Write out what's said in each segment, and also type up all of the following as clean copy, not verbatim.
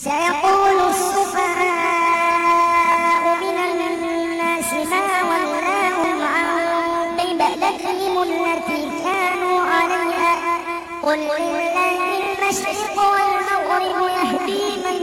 سيقول السفهاء من الناس ما ولاهم عن قبلتهم التي كانوا عليها قل لله المشرق والمغرب يهدي من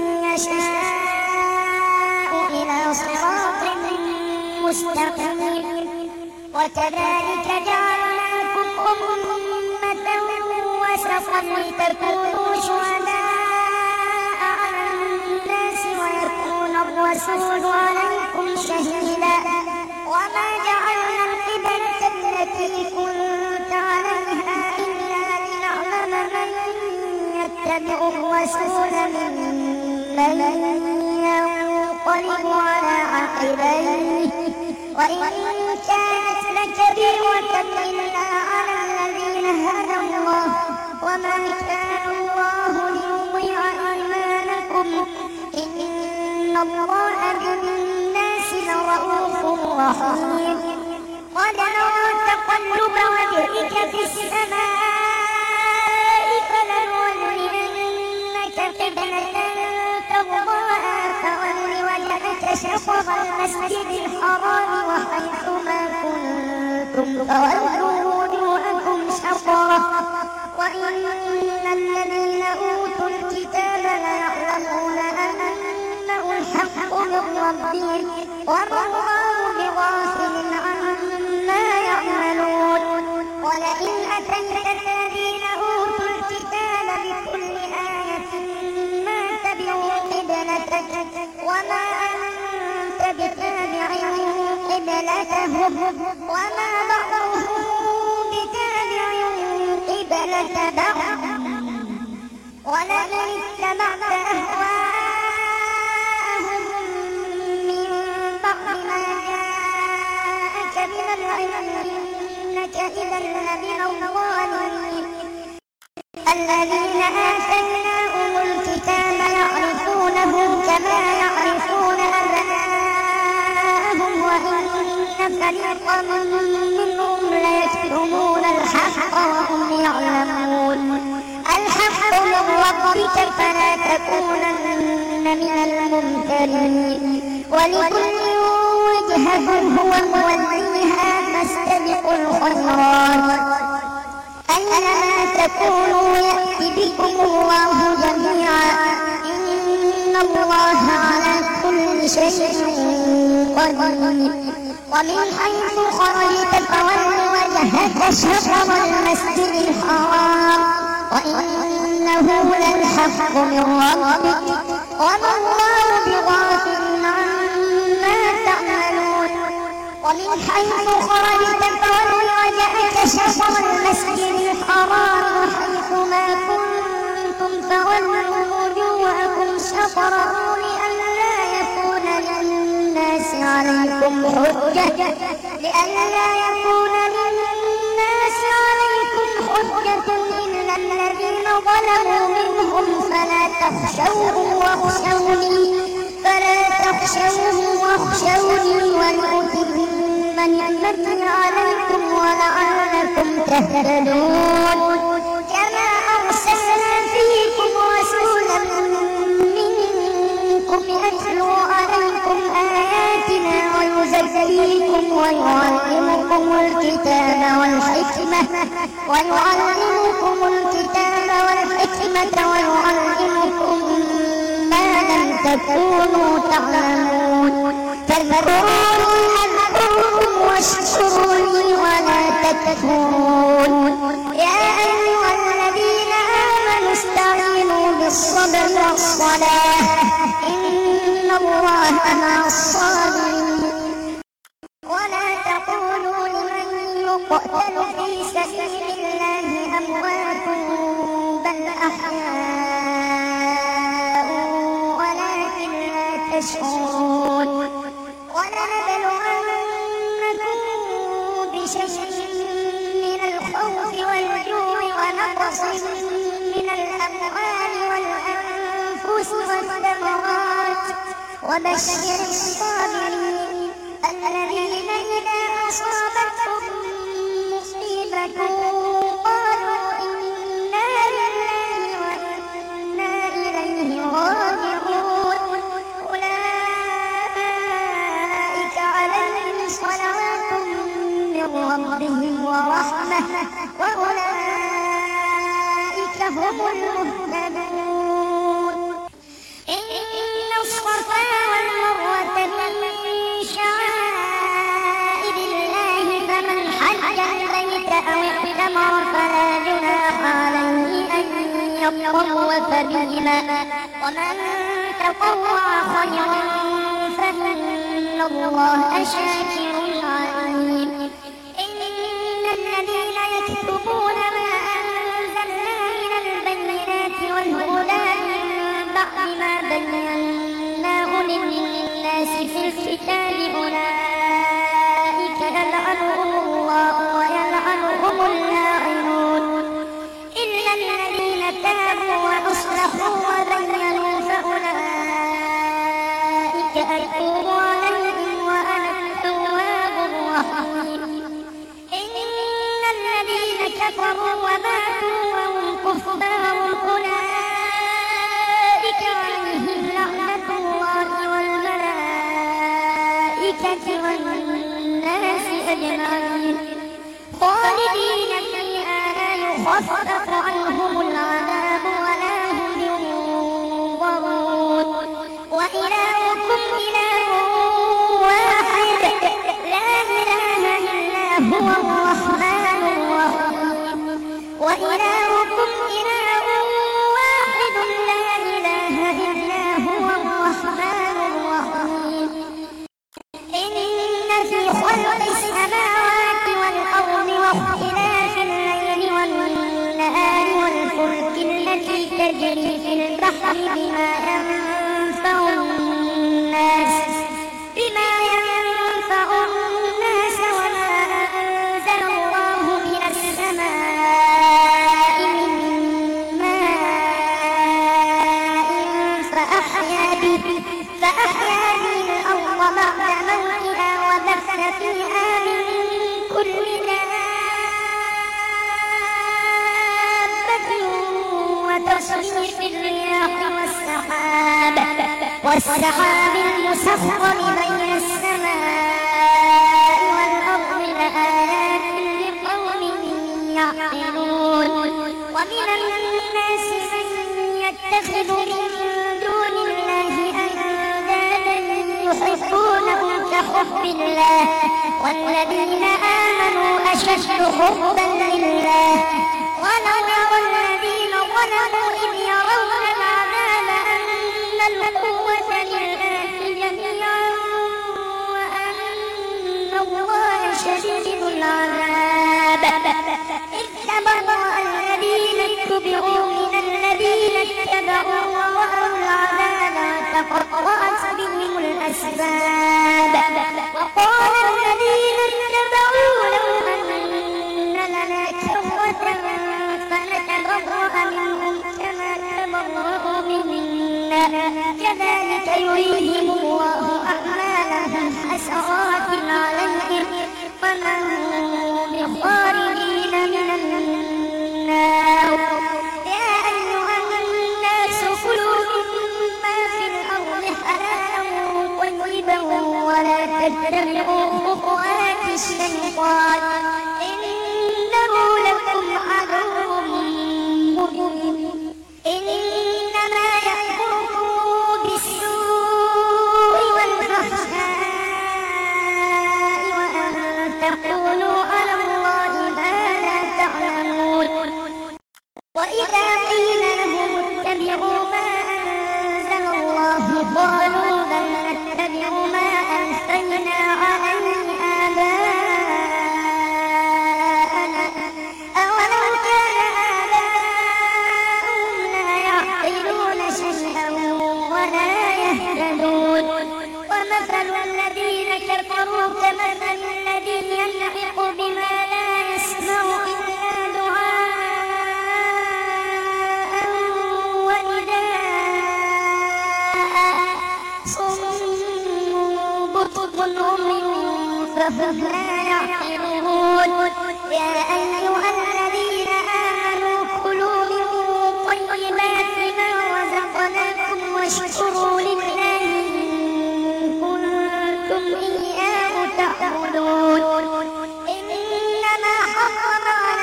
يشاء إلى صراط مستقيم وكذلك جعلناكم أمة وسطا لتكونوا شهداء على الناس ويكون الرسول عليكم شهيدا وما جعلنا القبلة التي كنت عليها إلا لنعلم من يتبع الرسول ممن ينقلب على عقبيه وإن كانت لكبيرة إلا على الذين هدى الله وما كان الله ليضيع إيمانكم إن الله بالناس لرءوف رحيم قد نرى تقلب وجهك في السماء فلنولينك قبلة ترضاها فول وجهك شطر المسجد الحرام وحيثما كنتم فولوا وجوهكم شطره وإن الذين أوتوا الكتاب ليعلمون أنه الحق من ربهم وما الله بغافل عما يعملون ولئن أتيت الذين أوتوا الكتاب بكل آية ما تبعوا قبلتك وما أنت بتابع قبلتهم وما بعضهم بتابع قبلة بعض ولئن اتبعت أهواءهم من بعد ما جاءك من العلم إنك إذا لمن الظالمين الذين آتيناهم الكتاب يعرفونه كما يعرفون أبناءهم وإن فريقا منهم ليكتمون الحق وهم يعلمون الحق من ربك فلا تكونن من الممترين ولكل وجهة هو موليها فاستبقوا الخيرات أينما تكونوا يأتي بكم الله جميعا إن الله على كل شيء قدير ومن حيث خرجت فول وجهك شطر المسجد الحرام وإنه للحق من ربك وما الله بغافل عما تعملون ومن حيث خرجت فول وجهك شطر المسجد الحرام وحيثما كنتم فولوا وجوهكم شطره لئلا يكون للناس عليكم حجة إلا الذين ظلموا منهم فلا تخشوهم واخشوني ولأتم نعمتي عليكم ولعلكم تهتدون كما أرسلنا فيكم رسولا منكم يتلو عليكم آياتنا ويزكيكم ويعلمكم الكتاب والحكمة ويعلمكم ما لم تكونوا تعلمون فاذكروني أذكركم واشكروا لي ولا تكفرون يا أيها الذين آمنوا استعينوا بالصبر والصلاة إن الله مع الصابرين ولا تقولوا لمن يقتل في سبيل الله أموات بل أحياء ولكن لا تشعرون ولنبلونكم بشيء من الخوف والجوع ونقص من الأموال والأنفس والثمرات وبشر الصابرين الذين إذا أصابتهم مصيبة قالوا إنا لله وإنا إليه راجعون وأولئك هم المهتدون. إن الصفا والمروة من شعائر الله فمن حج البيت أو اعتمر فلا جناح عليه أن يطوف بهما ومن تطوع خيرا فإن الله شاكر عليم. إن الذين يكتبون ما أنزلنا من البينات والهدى من بعد ما بيناه للناس في الكتاب أولئك يلعنهم الله ويلعنهم اللاعنون إلا الذين تابوا وأصلحوا وبينوا فأولئك أتوب عليهم وأنا التواب الرحيم. إن الذين كفروا وماتوا وهم كفار أولئك عليهم لعنة الله والملائكة والناس أجمعين خالدين فيها لا يخفف عنهم العذاب ولا هم ينظرون. وإلهكم إله واحد لا إله إلا هو الرحمن الرحيم. وإلهكم إله واحد لا إله إلا هو الرحمن الرحيم. إن في خلق السماوات والأرض واختلاف الليل والنهار والفلك التي تجري في البحر بما ينفع الناس وما أنزل الله من السماء من ماء فأحيا به الأرض بعد موتها وبث فيها من كل دابة وتصريف الرياح والسحاب المسخر بين السماء والأرض لآيات لقوم يعقلون. ومن الناس من يتخذ من دون الله أندادا يحبونهم كحب الله والذين آمنوا أشد حبا لله. ولو يرى الذين ظلموا إذ يرون العذاب أن القوة لله جميعا وأن الله شديد العذاب إذ تبرأ الذين اتبعوا من الذين اتبعوا ورأوا العذاب وتقطعت بهم الأسباب. وقال الذين اتبعوا لو أن لنا كرة فنتبرأ منهم كما تبرأوا منا كذلك يريهم الله أعمالهم حسرات عليهم وما هم بخارجين من النار. يا أيها الناس كلوا مما في الأرض حلالا طيبا ولا تتبعوا خطوات الشيطان إنه لكم عدو مبين. إنما يأمركم بالسوء والفحشاء وأن تقولوا على الله ما لا تعلمون. وإذا قيل لهم اتبعوا ما أنزل الله قالوا بل نتبع ما ألفينا عليه آباءنا أولو كان آباؤهم لا يعقلون شيئا ولا يهتدون. ومثل الذين كفروا كمثل الذي ينعق بما لا يسمع إلا دعاء ونداء صم بكم عمي فهم لا يعقلون. يا أيها الذين آمنوا كلوا من طيبات ما رزقناكم واشكروا لله إن كنتم إياه تعبدون. إنما حرم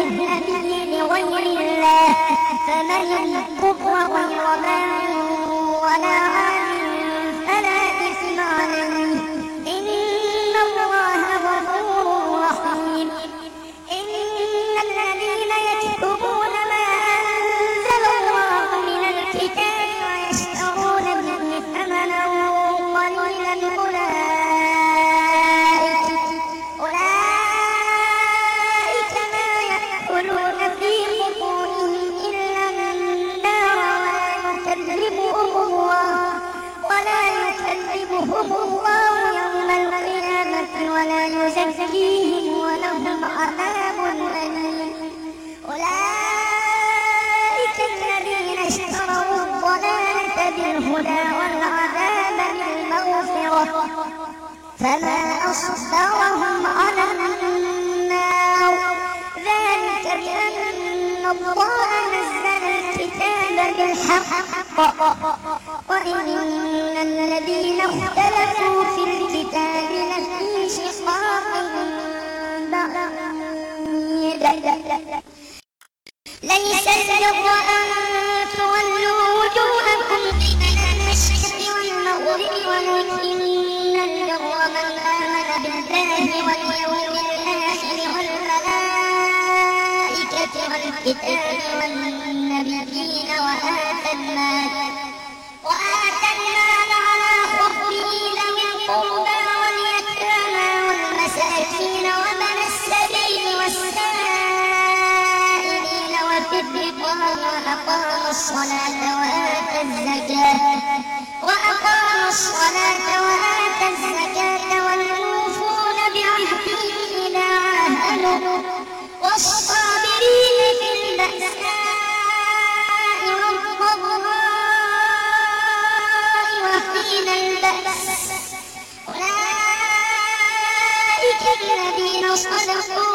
النبي لغير الله فمن اضطر غير باغ ولا عاد فلا إثم عليه إن الله غفور رحيم. إن الذين يكتمون ما أنزل الله من الكتاب ويشترون به ثمنا قليلا أولئك ما يأكلون في بطونهم إلا النار ولا يكلمهم الله يوم القيامة ولا يزكيهم ولهم عذاب أليم. أولئك الذين اشتروا الضلالة بالهدى والعذاب بالمغفرة فما أصبرهم على النار ذلك بأن الله نزل الكتاب بالحق وإن الذين اختلفوا في الكتاب لفي شقاق بعيد. ليس البر أن تولوا وجوهكم قبل المشرق والمغرب ولكن البر من آمن بالله واليوم الآخر والملائكة والكتاب والنبيين وآتى المال على حبه ذوي القربى واليتامى والمساكين وابن السبيل والسائلين وفي الرقاب وأقام الصلاة وآتى الزكاة والموفون بعهدهم إذا عاهدوا والصابرين في البأساء والضراء وحين البأس أولئك الذين صدقوا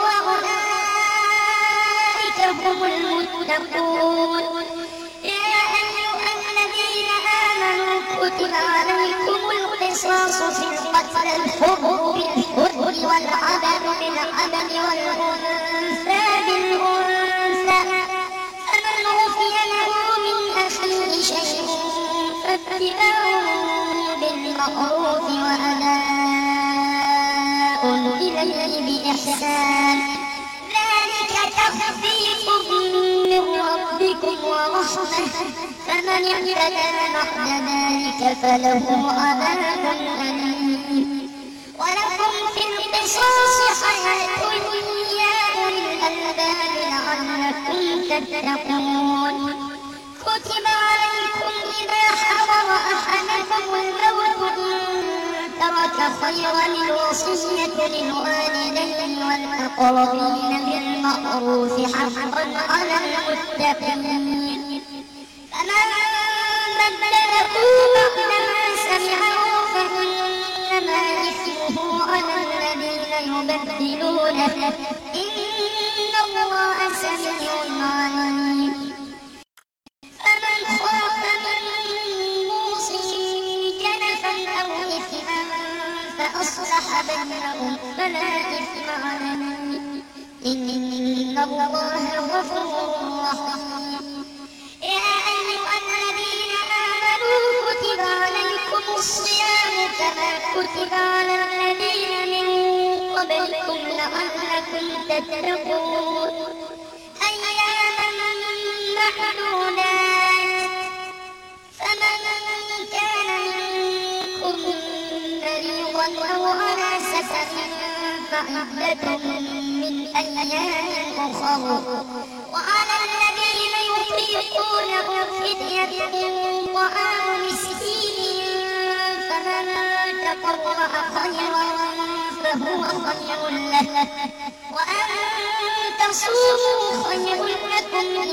وأولئك هم المتقون. يا أيها الذين آمنوا كتب عليكم القصاص في القتل الحر بالحر والعبد بالعبد والأنثى بالأنثى فمن عفي له من أخيه شيء فاتباع بالمعروف وأداء إليه بإحسان ذلك تخفيف من ربكم ورحمة فمن اعتدى بعد ذلك فله عذاب أليم. ولكم في القصاص حياة يا أولي الألباب لعلكم تتقون. كتب عليكم إذا حضر أحدكم الموت إن ترك خيرا الوصية للوالدين والأقربين بالمعروف حقا على المتقين. فمن بدله بعدما سمعه فإنما إثمه على الذين يبدلونه إن الله سميع عليم. فمن خاف من موص جنفا أو إثما فأصلح بينهم فلا إثم عليه إن الله غفور رحيم. يا أيها الذين آمنوا كتب عليكم الصيام كما كتب على الذين من قبلكم لعلكم تتقون. أياما معدودات فمن كان منكم مريضا أو على سفر فعدة من أيام أخر وعلى الذين يطيقونه فدية طعام مسكين فمن تطوع خيرا فهو خير له وأن تصوموا خير لكم إن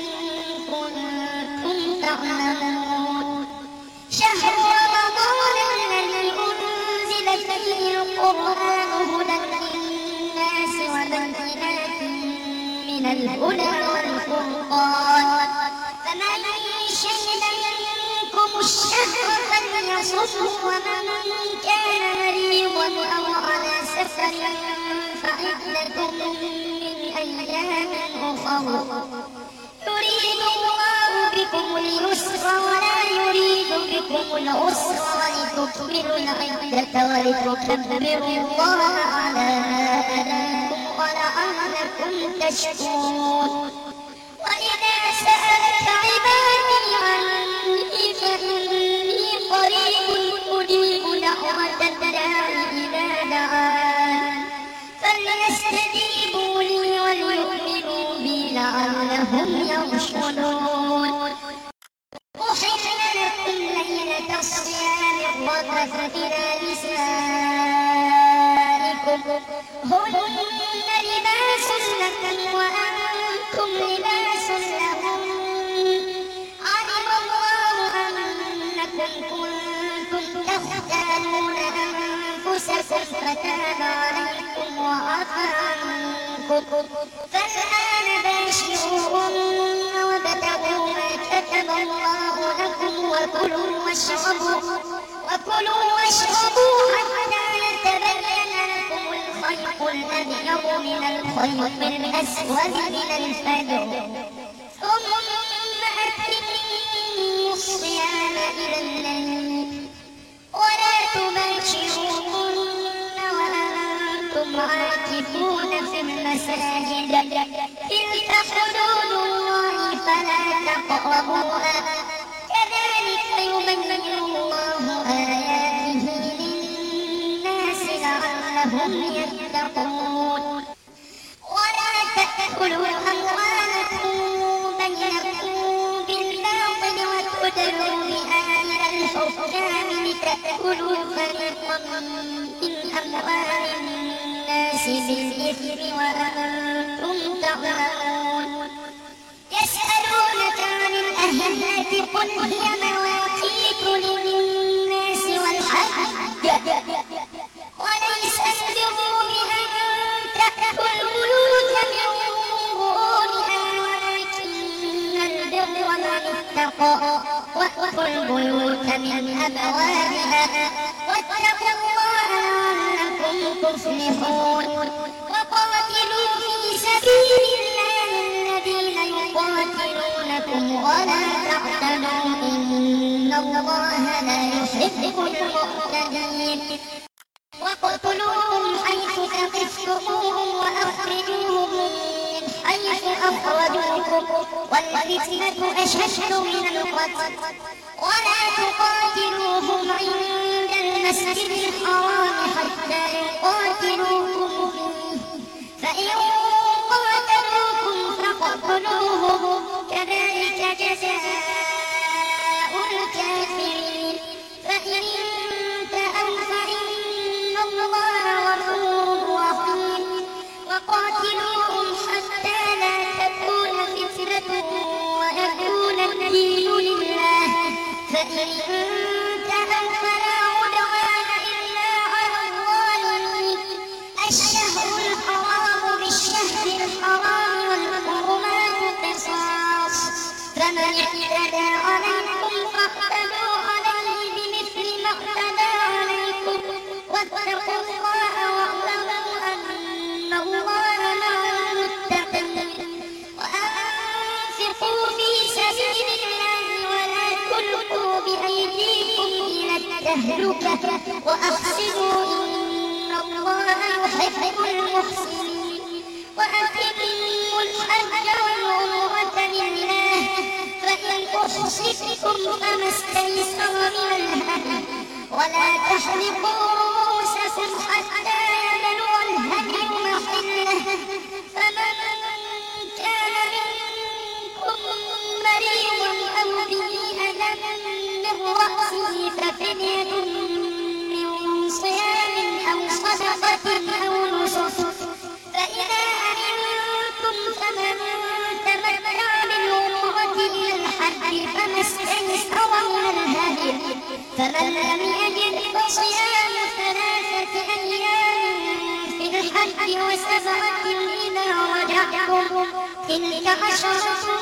كنتم تعلمون. شهر رمضان الذي أنزل فيه القرآن هدى للناس وبينات من الهدى والفرقان فمن شهد منكم الشهر فليصمه ومن كان مريضا أو على سفر فعدة من أيام أخر يريد الله بكم اليسر ولا يريد بكم العسر ولتكملوا العدة ولتكبروا الله على ما هداكم ولعلكم تشكرون وإذا سألك عبادي عني فإني قريب أجيب دعوة الداع إذا دعان فليستجيبوا لي وليؤمنوا بي لعلهم يرشدون أحل لكم ليلة الصيام الرفث إلى نسائكم هن لباس لكم وأنتم لباس لهم علم الله أنكم كنتم تختانون أنفسكم فتاب عليكم وعفى عنكم فالآن باشروهن وابتغوا ما كتب الله لكم وكلوا واشربوا حتى يتبين لكم الخيط الأبيض من الخيط الأسود من الفجر ثم أتموا الصيام إلى الليل ولا تباشروهن وأنتم عاكفون في المساجد تلك حدود الله فلا تقربوها كذلك يبين الله آياته للناس لعلهم يتقون ولا تأكلوا أموالكم بينكم بالباطل وتدلوا بها إلى الحكام لتأكلوا فريقا من أموال الناس بالإثم وأنتم تعلمون يسألونك عن الأهلة قل هي مواقيت للناس والحج وليس البر بأن تأتوا البيوت من ظهورها ولكن البر من اتقى وأتوا البيوت من أبوابها واتقوا الله لعلكم تفلحون وقاتلوا في سبيل الله الذين يقاتلونكم ولا تعتدوا إن الله لا يحب المعتدين واقتلوهم حيث ثقفتموهم وأخرجوهم من حيث أخرجوكم والفتنة أشد من القتل ولا تقاتلوهم عند المسجد الحرام حتى يقاتلوكم فيه فإن قاتلوكم فاقتلوهم كذلك جزاء الكافرين فإن انتهوا فإن الله غفور رحيم وقاتلوهم حتى لا تكون فتنة ويكون الدين لله فإن انتهوا فلا عدوان إلا على الظالمين الشهر الحرام بالشهر الحرام والحرمات قصاص فمن اعتدى عليكم فاعتدوا عليه بمثل ما اعتدى عليكم واتقوا الله واعلموا أن الله مع المتقين وأنفقوا في سبيل الله ولا تلقوا بأيديكم إلى التهلكة وأحسنوا إن الله يحب المحسنين وأتموا الحج والعمرة لله فإن أحصرتم فما استيسر من الهدي ولا تحلقوا رؤوسكم حتى يبلغ الهدي محله فمن كان منكم مريضا أو به أذى من رأسه ففدية من صيام أو صدقة أو نسك فإذا أمنتم فمن تمتع بالعمرة إلى الحج فما استيسر من الهدي فمن لم يجد فصيام 3 أيام في الحج و7 إذا رجعتم تلك 10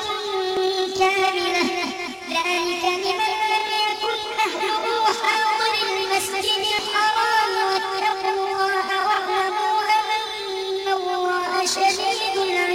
كاملة ذلك لمن لم يكن أهله حاضر المسجد الحرام واتقوا الله واعلموا أن الله شديد العقاب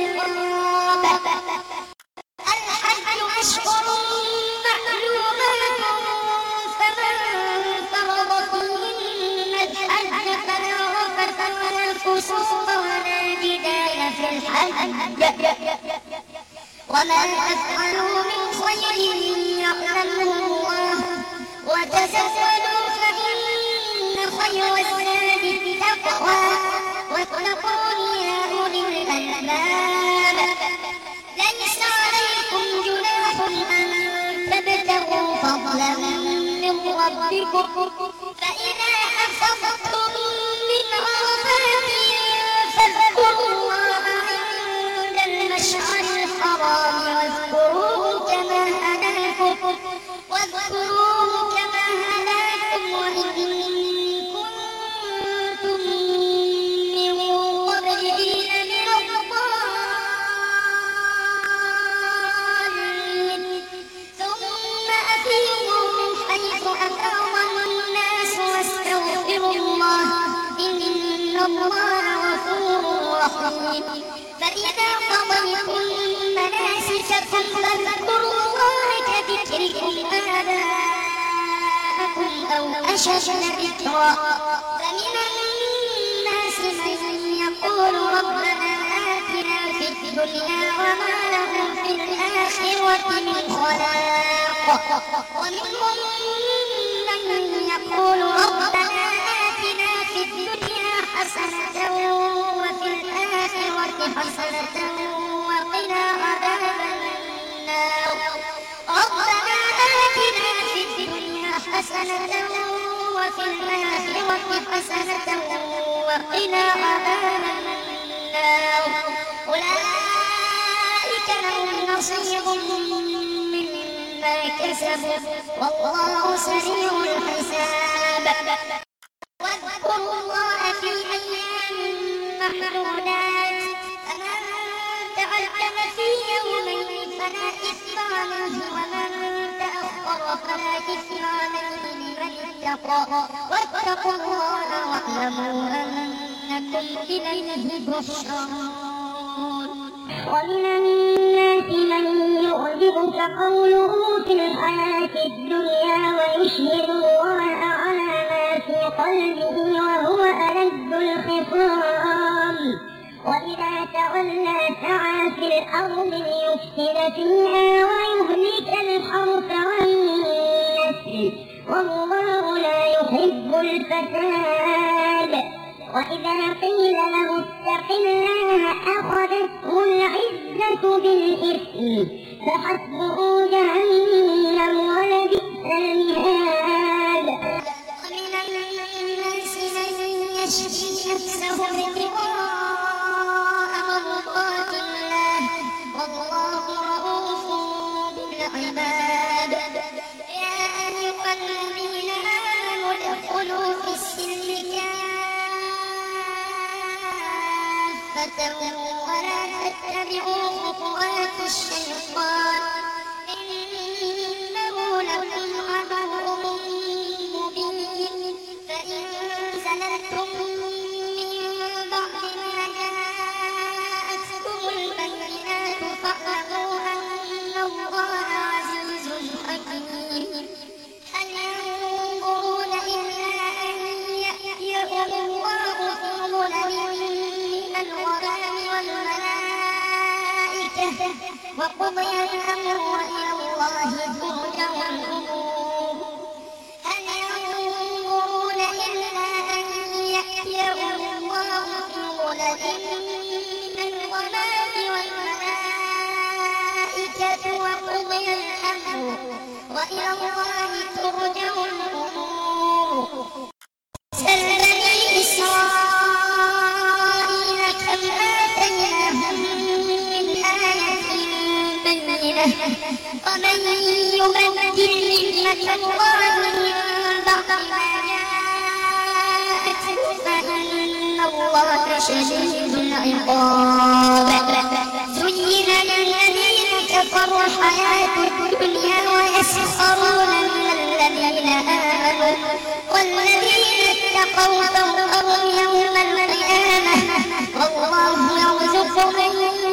وما تفعلوا من خير يعلمه الله وتزودوا فإن خير الزاد التقوى واتقون يا أولي الألباب ليس عليكم جناح أن تبتغوا فضلا من ربكم فإذا أفضتم من عرفات فاذكروا الله عند المشعر الحرام واذكروه كما هداكم وإن كنتم من قبله لمن الضالين ثم أفيضوا من حيث أفاض الناس واستغفروا الله إن الله غفور رحيم فإذا قضيتم مناسككم فاذكروا الله كذكركم آباءكم أو أشد ذكرا فمن الناس من يقول ربنا آتنا في الدنيا وما له في الآخرة من خلاق ومنهم من يقول ربنا آتنا في الدنيا حسنة وفي الآخرة حسنة وقنا عذاب النار ربنا آتنا في الدنيا حسنة وفي الآخرة حسنة وقنا عذاب النار أولئك لهم نصيب مما كسبوا والله سريع الحساب واذكروا الله في أيام معدودات فمن تعجل في يومين فلا إثم عليه ومن تأخر فلا إثم عليه لمن اتقى واتقوا الله واعلموا أنكم إليه تحشرون ومن الناس من يعجبك قوله في الحياة الدنيا ويشهد الله على ما في قلبه وهو ألد الخصام وإذا تولى سعى في الأرض ليفسد فيها ويهلك الحرث والنسل والله لا يحب الفساد وإذا قيل له اتق الله أخذته العزة بالإثم فحسبه جهنم ولبئس المهاد ومن الناس من يشري نفسه ابتغاء مرضات الله والله رؤوف بالعباد يا أيها الذين آمنوا ادخلوا في السلم كافة ولا تتبعوا خطوات الشيطان إنه لكم عدو مبين فإن زللتم من بعد ما جاءتكم البينات فاعلموا أن الله عزيز حكيم هل ينظرون إلا أن يأتيهم الله في ظلل من الغمام والملائكة وقضي الأمر وإلى الله ترجع الأمور هل ينظرون إلا أن يأتيهم الله في ظلل من الغمام والملائكة وقضي الأمر وإلى الله ترجع الأمور سل بني إسرائيل كم آتيناهم من آية بينة ومن يبدل نعمة الله من بعد ما جاءته فإن الله شديد العقاب زين للذين كفروا الحياة الدنيا ويسخرون من الذين آمنوا والذين اتقوا فوقهم يوم القيامة والله يرزق من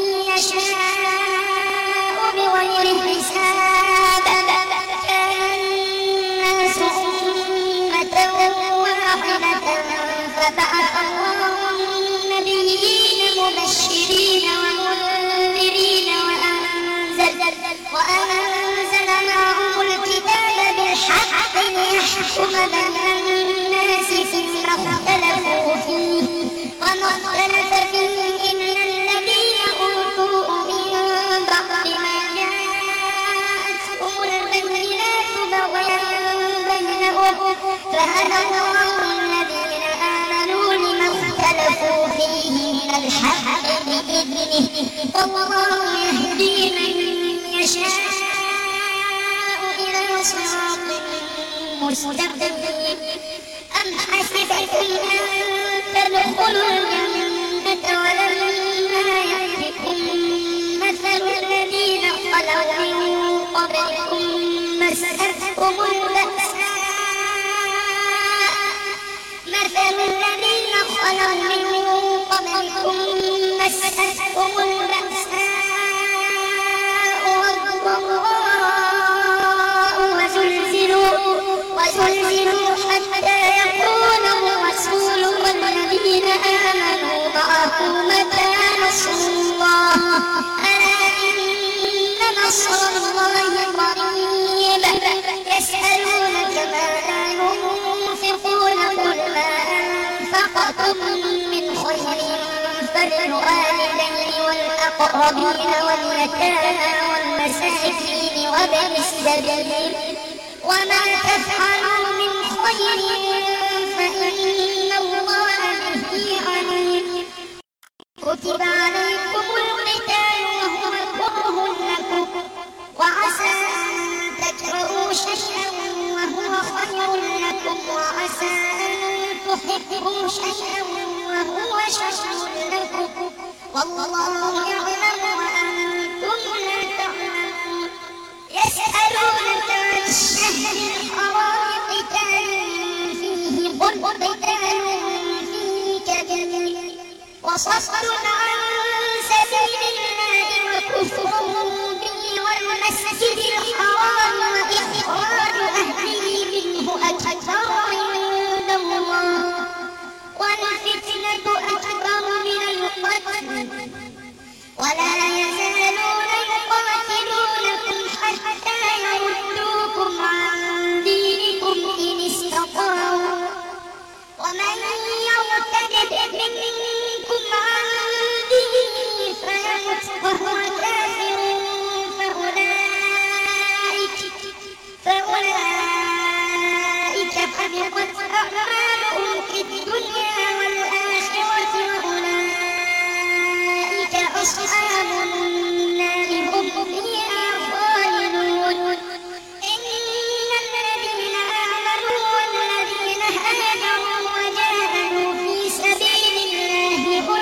يشاء بغير حساب كان الناس أمة واحدة فبعث الله النبيين مبشرين ومنذرين بين الناس فيما اختلفوا فيه وما اختلف فيه إلا الذين أوتوه من بعد ما جاءتهم البينات بغيا بينهم فهدى الله الذين آمنوا لما اختلفوا فيه من الحق بإذنه والله يهدي من يشاء إلى صراط مستقيم. أم حسبتم أن تدخلوا الجنة ولما يأتكم مثل الذين خلوا من قبلكم مستهم البأساء والضراء وزلزلوا حتى يقول الرسول والذين آمنوا معه متى نصر الله ألا إن نصر الله قريب. يسألونك ماذا ينفقون قل ما أنفقتم من خير فللوالدين والأقربين واليتامى والمساكين وابن السبيل وما تفعلوا من خير فإن الله به عليم. كتب عليكم القتال وهو كره لكم وعسى أن تكرهوا شيئا وهو خير لكم وعسى أن تحبوا شيئا وهو شر لكم والله يعلم وأنتم لا تعلمون. يسألونك عن الشهر الحرام قتال فيه قل قتال فيه كبير وصد عن سبيل الله وكفر به والمسجد الحرام وإخراج أهله منه أكبر عند الله والفتنة أكبر من القتل ولا يزالون يقاتلونكم حتى يردوكم عن دينكم إن استطاعوا ومن يرتد منكم عن دينه فيمت وهو كافر فأولئك حبطت أعمالهم في الدنيا والآخرة وأولئك أصحاب النار هم فيها خالدون. إن الذين آمنوا والذين هاجروا وجاهدوا في سبيل الله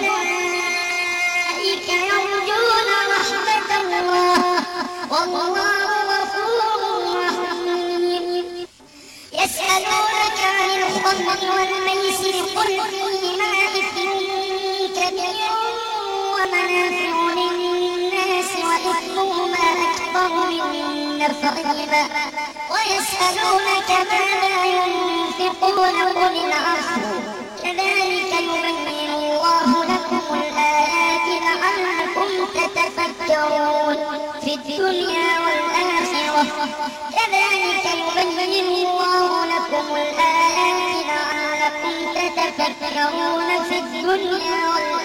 أولئك يرجون رحمة الله والله غفور رحيم. يسألونك عن الخمر والميسر قل فيهما إثم كبير ومنافع للناس وإثمهما أكبر من نفعهما ويسألونك ماذا ينفقون قل العفو كذلك يبين الله لكم الآيات لعلكم تتفكرون في الدنيا والآخرة كذلك يبين الله لكم الآيات لعلكم تتفكرون في الدنيا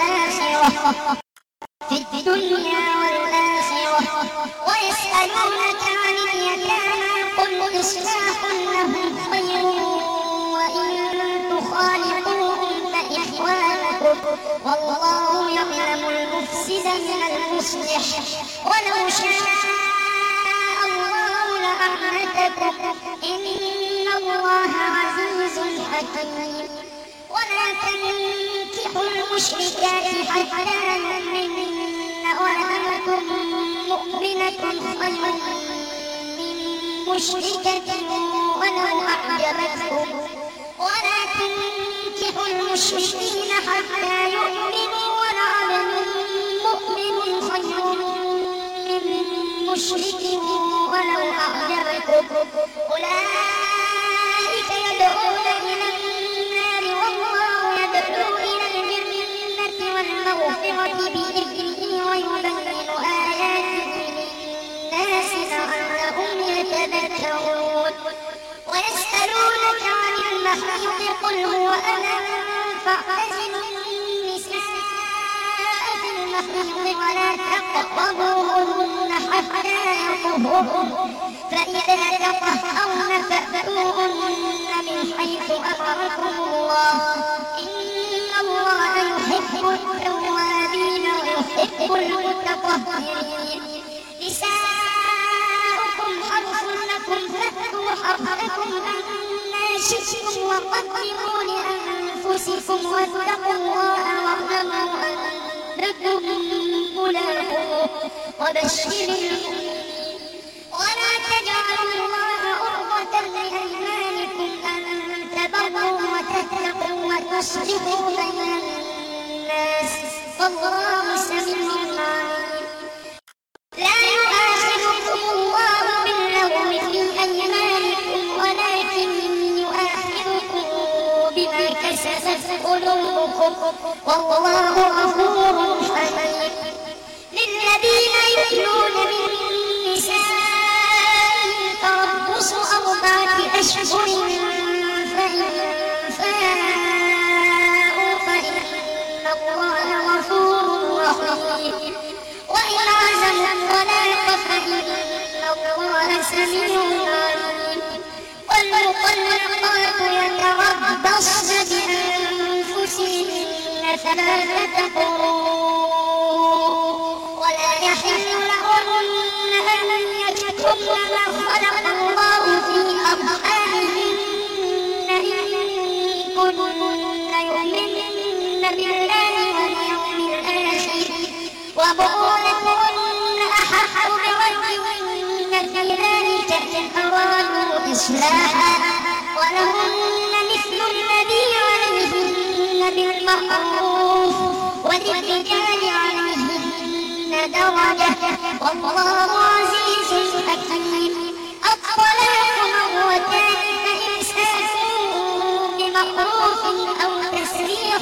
والآخرة ويسألونك عن اليتامى قل إصلاح لهم خير وإن تخالطوهم فإخوانكم والله يعلم المفسد من المصلح ولو شاء الله لأعنتكم إن الله عزيز حكيم. ولا تنكحوا المشركات حتى يؤمنن ولأمة مؤمنة خير من مشركة ولو أعجبتكم ولا تنكحوا المشركين حتى يؤمنوا ولعبد مؤمن خير من مشرك ولو أعجبكم أولئك يدعون إلى النار والله يدعو إلى الجنة والمغفرة بإذنه ويبين آياته للناس لعلهم يتذكرون. ويسألونك عن المحيض قل هو أذى فاعتزلوا النساء في المحيض ولا تقربوهن حتى يطهرن فإذا تطهرن فأتوهن من حيث أمركم الله إن الله يحب التوابين ويحب المتطهرين نساؤكم حرث لكم فأتوا حرثكم أنى شئتم وقدموا لأنفسكم واتقوا الله واعلموا أنكم ملاقوه وبشر المؤمنين ولا تجعلوا الله عرضة لأيمانكم أن تبروا وتتقوا وتصلحوا بين الناس والله سميع عليم لا يؤاخذكم الله باللغو في أيمانكم ولكن يؤاخذكم بما كسبت قلوبكم والله غفور حليم للذين يؤلون من نسائهم تربص 4 أشهر فإن فاءوا فإن الله غفور رحيم وإن عزموا الطلاق فإن الله سميع عليم والمطلقات يتربصن بأنفسهن 3 قروء ولا يحل لهن أن يكتمن ما خلق الله في أرحامهن إن كن يؤمن بالله واليوم الآخر وبعولتهن أحق بردهن في ذلك إن أرادوا إصلاحا ولهن مثل الذي عليهن بالمعروف وللرجال عليهن درجة والله عزيز حكيم الطلاق 2 فإمساك بمعروف أو تسريح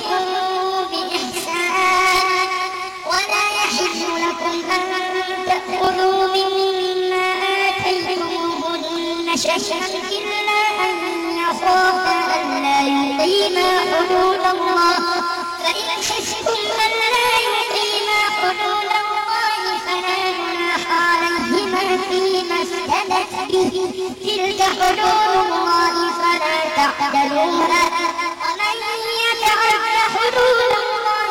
بإحسان ولا يحل لكم أن تأخذوا مما آتيتموهن شيئا إلا أن يخافا ألا يقيما حدود الله فإن خفتم ألا يقيما حدود الله فلا جناح عليهما فيما افتدت به تلك حدود الله فلا تعتدوها ومن يتعد حدود الله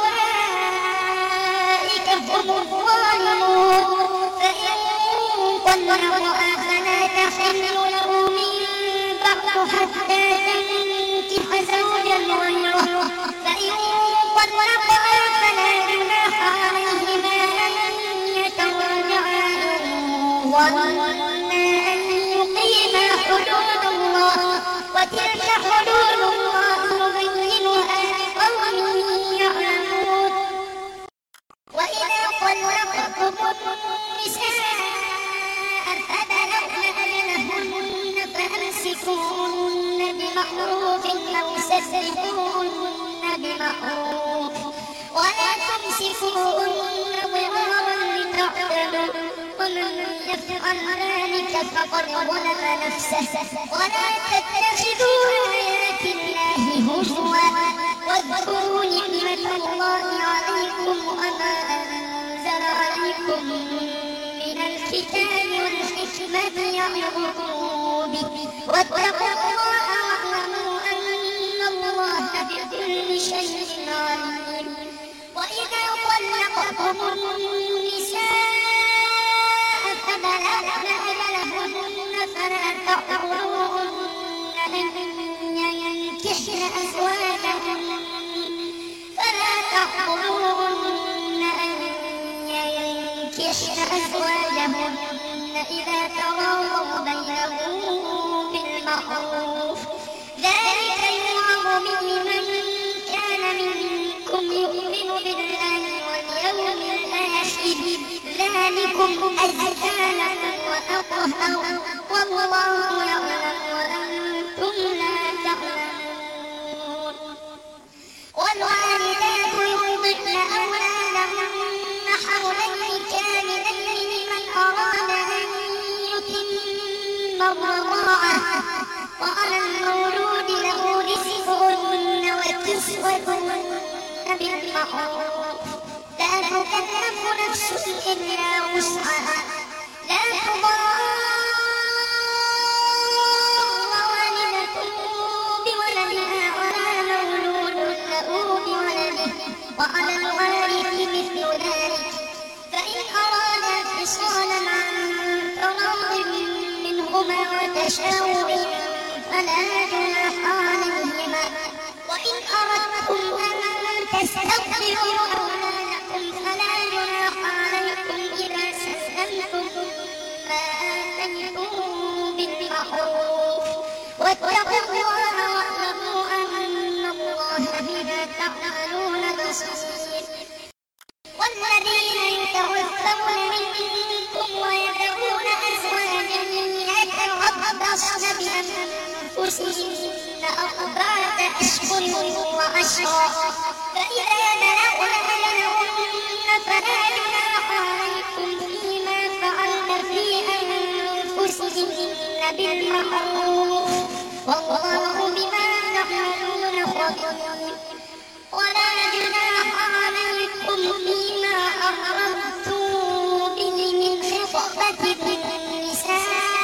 فأولئك هم الظالمون فإن طلقها فلا تحل له من بعد حتى تنكح زوجا غيره فإن طلقها فلا جناح عليهما أن يتراجعا ظنا أن يقيما حدود الله وتلك حدود الله يبينها لقوم يعلمون وإذا طلقتم النساء فبلغن أجلهن فأمسكوهن بمعروف أو سرحوهن بمعروف ولا تمسكوهن ضرارا لتعتدوا ومن يفعل ذلك فقد ظلم نفسه ولا تتخذوا آيات الله هزوا واذكروا نعمة الله عليكم وما أنزل عليكم من الكتاب والحكمة يعظكم به واتقوا الله واعلموا أن الله بكل شيء عليم وإذا طلقتم النساء فبلغن أجلهن فلا تعضلوهن أن ينكحن أزواجهن إذا تراضوا بينهم بالمعروف ذلك يوعظ به من كان منكم يؤمن بالله واليوم الآخر ذلكم أزكى لكم وأطهر والله يعلم وأنتم لا تعلمون والوالدات يرضعن أولادهن حولين كاملين لمن أراد أن يتم الرضاعة وعلى المولود له رزقهن وكسوتهن بالمعروف لا تكلف نفس إلا وسعها لا تضار والدة بولدها ولا مولود له بولده وعلى الوارث مثل ذلك فإن أرادا فصالا عن تراض منهما وتشاور فلا جناح عليهما وإن أردتم أن تستغفروا أولادكم فلا جناح عليكم إذا سلمتم ما آتيتم بالمعروف واتقوا الله واعلموا أن الله بما تعملون بصير. والذين يتوفون منكم ويذرون أزواجا يتربصن بأنفسهن 4 أشهر وعشرا فإذا بلغن أجلهن فلا جناح عليكم فيما فعلن في أنفسهن بالمعروف والله بما تعملون خبير. ولا جناح عليكم فيما أعرضتم به من خطبة النساء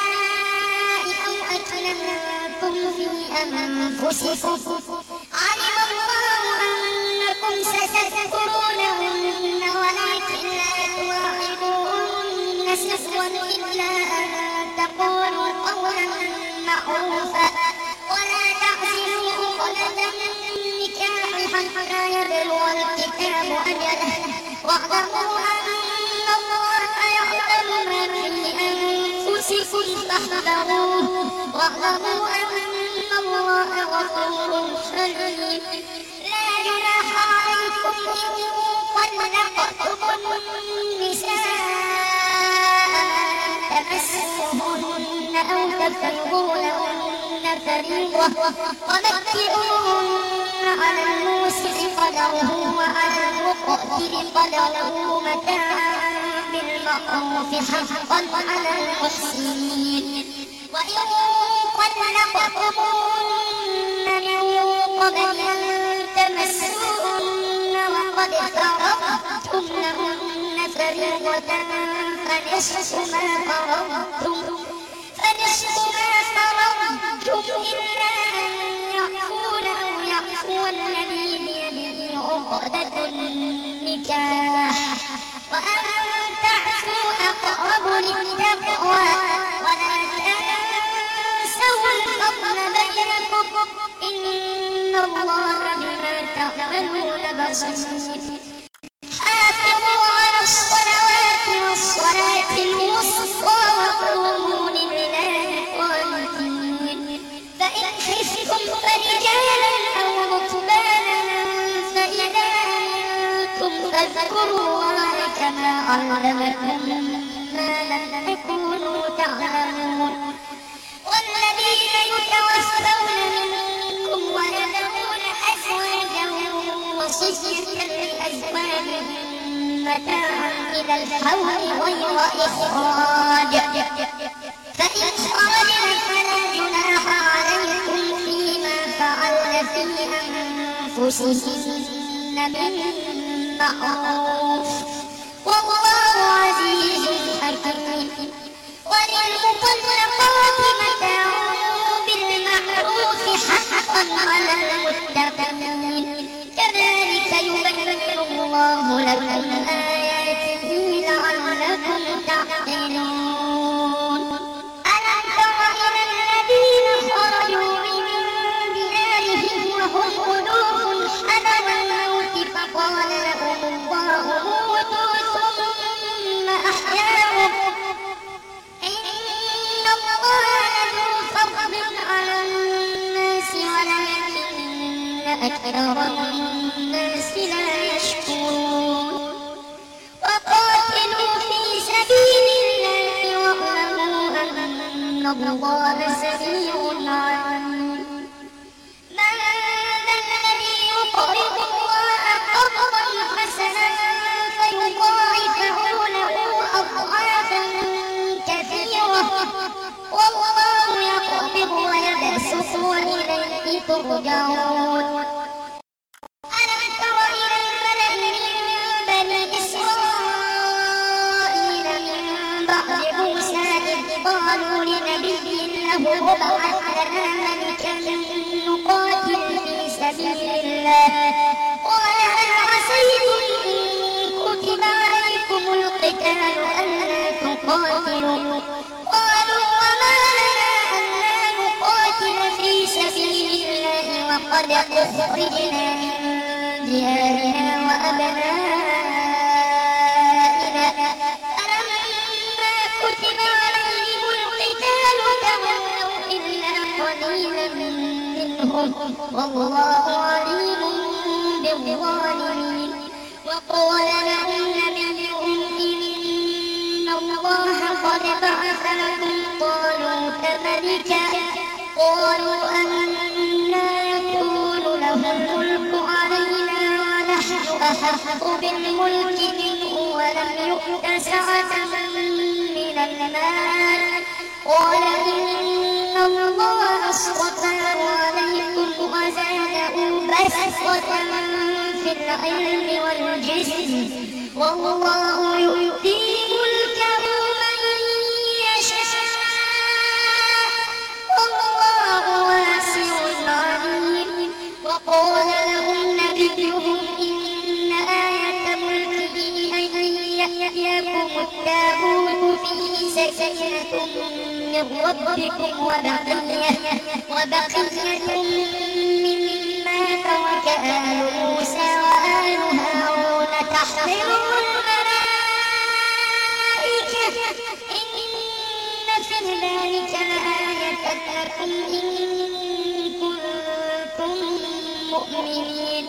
أو أكننتم في أنفسكم علم الله أنكم ستذكرونهن ولكن لا تواعدوهن سرا إلا أن تقولوا قولا معروفا ولا تعزموا عقدة النكاح حتى يبلغ الكتاب أجله واعلموا أن الله يعلم ما في أنفسكم فاحذروه واعلموا أن الله غفور حليم. لا جناح عليكم إن طلقتم النساء تمسوهن أو تفرضوا لهن فريضة ومتعوهن على الموسع قدره وعلى المقتر قدره متاعا بالمعروف حقا على المحسنين. وإن طلقتموهن من قبل أن تمسوهن وقد فرضتم لهن فريضة فنصف ما فرضتم إلا أن يعفون أو يعفو الذي بيده عقدة النكاح وأن تعفوا أقرب للتقوى ولا تنسوا الفضل بينكم إن الله بما تعملون بصير. حافظوا على الصلوات والصلاة الوسطى وقوموا لله قانتين. فإن خفتم فرجالا أو ركبانا فإذا أمنتم فاذكروا الله كما علمكم ما لم تكونوا تعلمون. والذين يتوفون منكم ويذرون أزواجا وصية لأزواجهم متاعا إلى الحول غير إخراج فإن خرجن فلا جناح عليكم فيما فعلن في أنفسهن بالمعروف والله عزيز حكيم. وللمطلقات متاع بالمعروف حقا على المتقين كذلك يبين الله لكم آياته لعلكم تعقلون. ألم تر إلى الذين خرجوا من ديارهم وهم ألوف حذر الموت فقال لهم الله موتوا ثم أحياهم إن الله لذو فضل على الناس ولكن أكثر الناس لا يشكرون. وقاتلوا في سبيل الله واعلموا أن الله سميع عليم. من ذا الذي يقرض الله قرضا حسنا فيضاعفه له أضعافا كثيرة والله يقبض ويبسط ترجعون ألم تر إلى الملأ من بني إسرائيل من بعد موسى إذ قالوا لنبي له ابعث لنا ملكا نقاتل في سبيل الله قال هل عسيتم إن كتب عليكم القتال ألا تقاتلوا قالوا وما لنا ألا نقاتل في سبيل الله وقد أخرجنا من ديارنا وأبنائنا فلما كتب عليهم القتال تولوا إلا قليلا منهم والله عليم بالظالمين وقال لهم نبيهم إن الله قد بعث لكم طالوت ملكا قالوا أنى يكون له الملك علينا ونحن أحق بالملك منه ولم يؤت سعة من المال قال إن الله اصطفاه عليكم وزاده بسطة في العلم والجسم والله يؤتي ملكه من يشاء والله واسع عليم وقال لهم نبيهم إن آية ملكه أن يأتيكم التابوت فيه سكينة من ربكم وبقية مما ترك آل موسى وآل هارون تحمله الملائكة إن في ذلك لآية لكم إن كنتم مؤمنين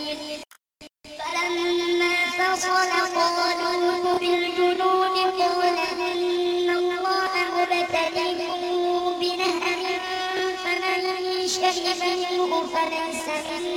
فلما فصل طالوت بالجنود قال إن الله مبتليكم بنهر فمن شرب منه فليس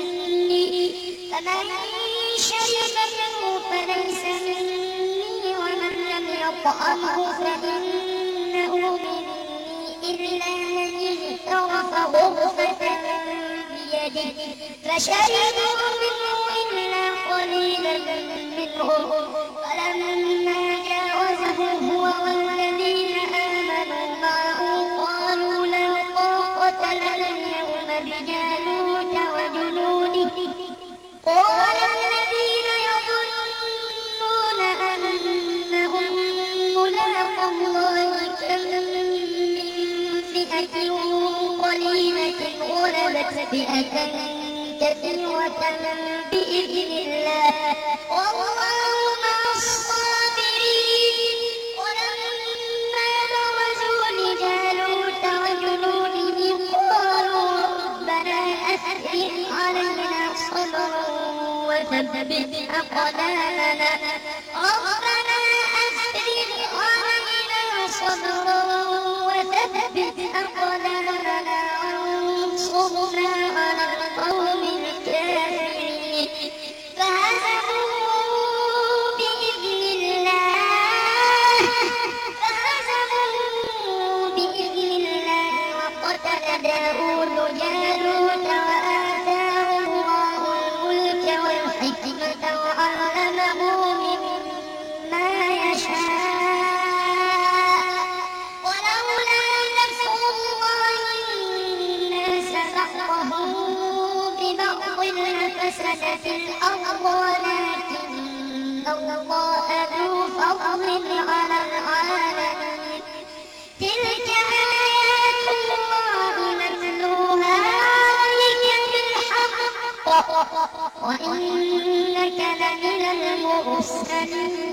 مني ومن لم يطعمه فإنه مني إلا من اغترف غرفة بيده فشربوا منه إلا قليلا منهم فلما جاوزه هو والذين آمنوا معه قالوا لا طاقة لنا اليوم بجالوت وجنوده قال الذين يظنون أنهم ملاقو الله كم من فئة قليلة غلبت فئة كثيرة بإذن الله والله مع الصابرين ولما برزوا لجالوت وجنوده قالوا ربنا أفرغ علينا صبرا وثبت أقدامنا ربنا أفرغ علينا صبرا وثبت أقدامنا وانصرنا على القوم الكافرين فهزموا بإذن الله وقتل داود جالوت وآتاه الله الملك والحكمة وعلمه مما يشاء ولولا دفع الله الناس بعضهم ببعض لفسدت الأرض ولكن الله ذو فضل على العالمين تلك آيات الله نتلوها عليك بالحق وإنك لمن المرسلين